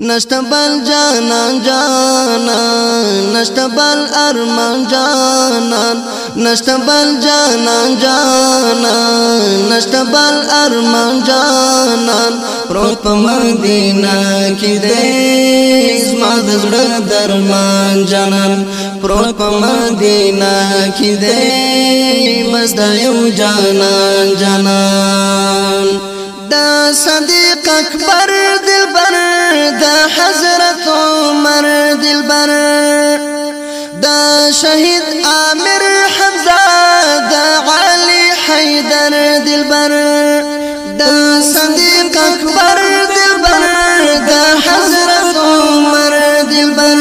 نشتبل جانان جانان نشتبل ارمان جانان نشتبل جانان جانان نشتبل ارمان جانان پروت په مدینه کې دې زما د زړه درمان جانان پروت په مدینه کې دې بس دا یو جانان جانان دا صدیق اکبر دلبر دا حضرت عمر دلبر دا شهید عامر حمزه دا علی حیدر دلبر دا صدیق اکبر دلبر دا حضرت عمر دلبر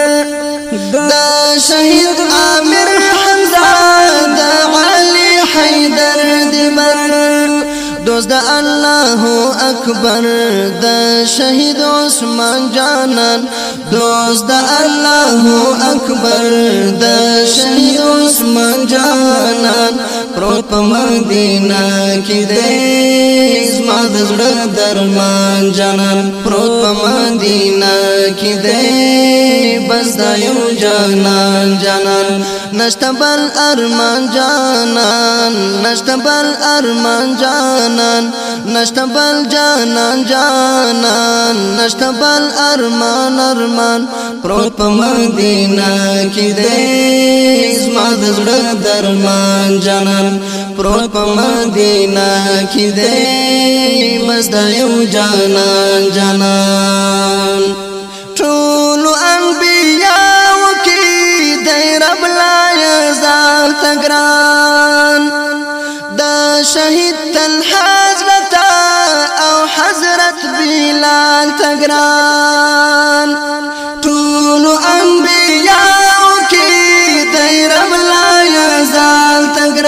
دا شهید عامر حمزه دا علی حیدر دلبر دوست دا الله اکبر دا شهید عثمان جانان دوست دا الله اکبر دا شهید عثمان جانان پروت په مدینه کې دې زما د زړه درمان جانان پروت په مدینه کې دې بس دا یو جانان جانان نشتبل ارمان جانان نشتبل ارمان جانان نشتبل جانان جانان نشتبل ارمان ارمان پروت په مدینه کې دې زما د زړه درمان جانان پروت په مدینه کې دې بس دا یو جانان جانان ټول انبیاء کی دای رب لا یزال تگران دا شهید طلحه حضرت او حضرت بلال تگران ټول انبیاء کی دای رب لا یزال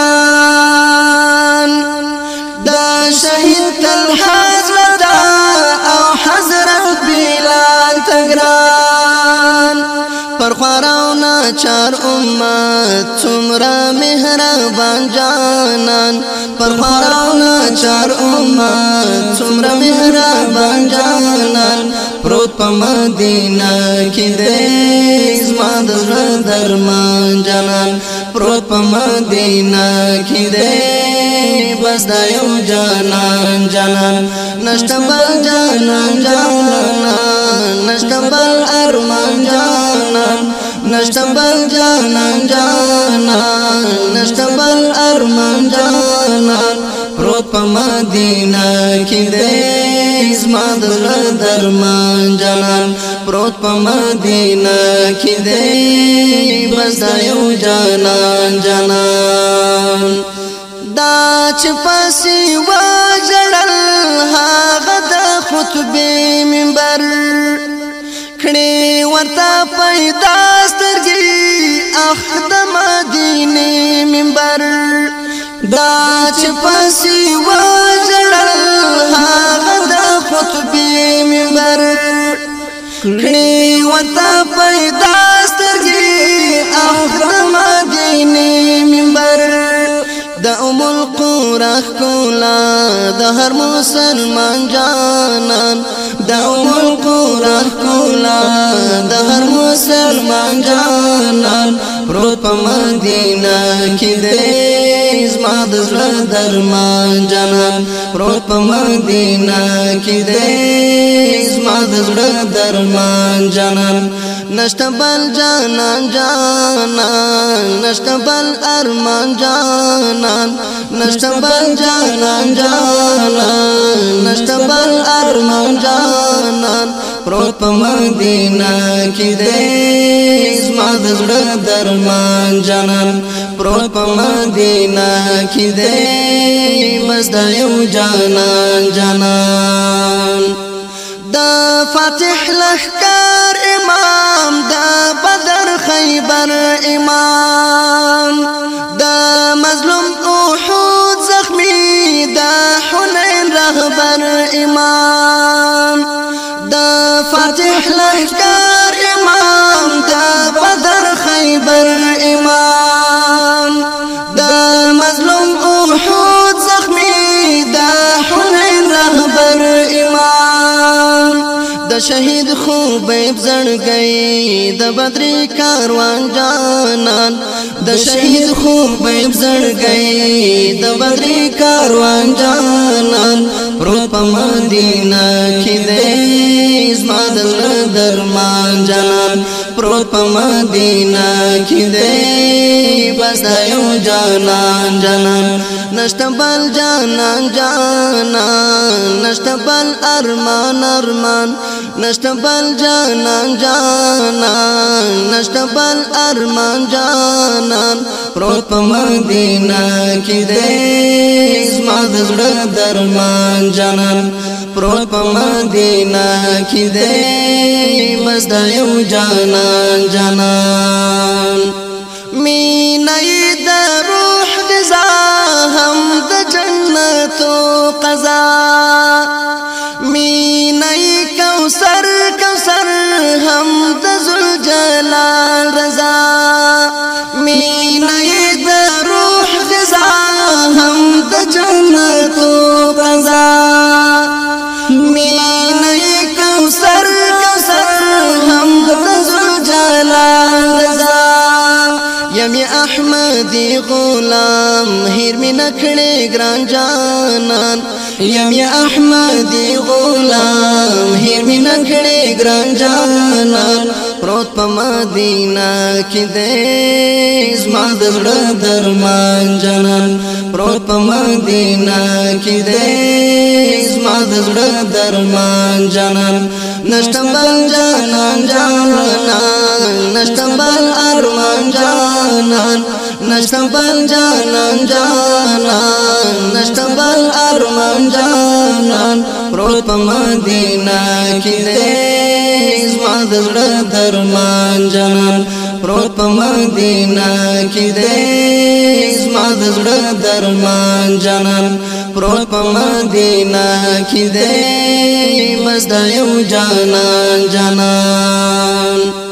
تگران دا شهید طلحه حضرت او حضرت بلال تگران پر خواراونا چار امت څومره مهربان جانان پر خواراونا چار امت څومره مهربان جانان پروت په مدینه کې دې زما د زړه درمان جانان پروت په مدینه کې دې بس دا یو جانان جانان نشتبل جانان جانان نشتبل ارمان جانان نشتبل جانان جانان نشتبل ارمان جانان پروت په مدینه کې دې زما د زړه درمان جانان پروت په مدینه کې دې بس دا یو جانان جانان دا چې پسې وژړل هغه د خطبې منبر کړي ورته پیدا سترګې اخ د مدینې منبر دا چې پسې وژړل هغه د خطبې منبر کړي ورته پیدا سترګې اخ د مدینې منبر دا ام القرى کولا دا هر مسلمان جانان دا ام القرى کولا دا هر مسلمان جانان پروت په مدینه کې دې زما د زړه درمان جانان پروت په مدینه کې دې زما د زړه درمان جانان نشتبل جانان جانان نشتبل ارمان جانان نشتبل جانان جانان نشتبل ارمان جانان پروت په مدینه کې دې زما د زړه درمان جانان پروت په مدینه کې دې بس دا یو جانان جانان دا فاتح لخکار امام دا بدر خیبر امام دا مظلوم احد زخمی دا حنین رهبر امام دا فاتح لخکار امام دا بدر خیبر امام دا مظلوم احد زخمی دا حنین رهبر امام شهید خوبیب زړګي د بدر کاروان جانان د شهید خوبیب زړګي د بدر کاروان جانان پروت په مدینه کې دې زما د درمان جانان پروت په مدینه کې دې بس یو جانان جانان نشته بل جانان جانان نشته بل ارمان ارمان نشته بل جانان جانان نشته بل ارمان جانان پروت په مدینه کې دې زما د زړه درمان جانان پروت په مدینه کې دې بس یو جانان جانان مینه د روح غذا هم د جنت قضا مینه کوثر کوثر هم د ذوالجلال رضا مینه د روح غذا هم د جنت قضا مینه کوثر کوثر هم د ذوالجلال رضا یمی احمدی غلام هیر می نکړې ګران جانان یمی احمدی غلام هیر می نکړې ګران جانان پروت په مدینه کې دې زما د زړه درمان جانان پروت په مدینه کې دې زما د زړه درمان جانان نشته بل جانان جانان نشته بل ارمان جانان نشته بل جانان جانان نشته بل ارمان جانان پروت په مدینه کې دې زما د زړه درمان جانان پروت په مدینه کې دې زما د زړه درمان جانان پروت په مدینه کې دې بس یو جانان جانان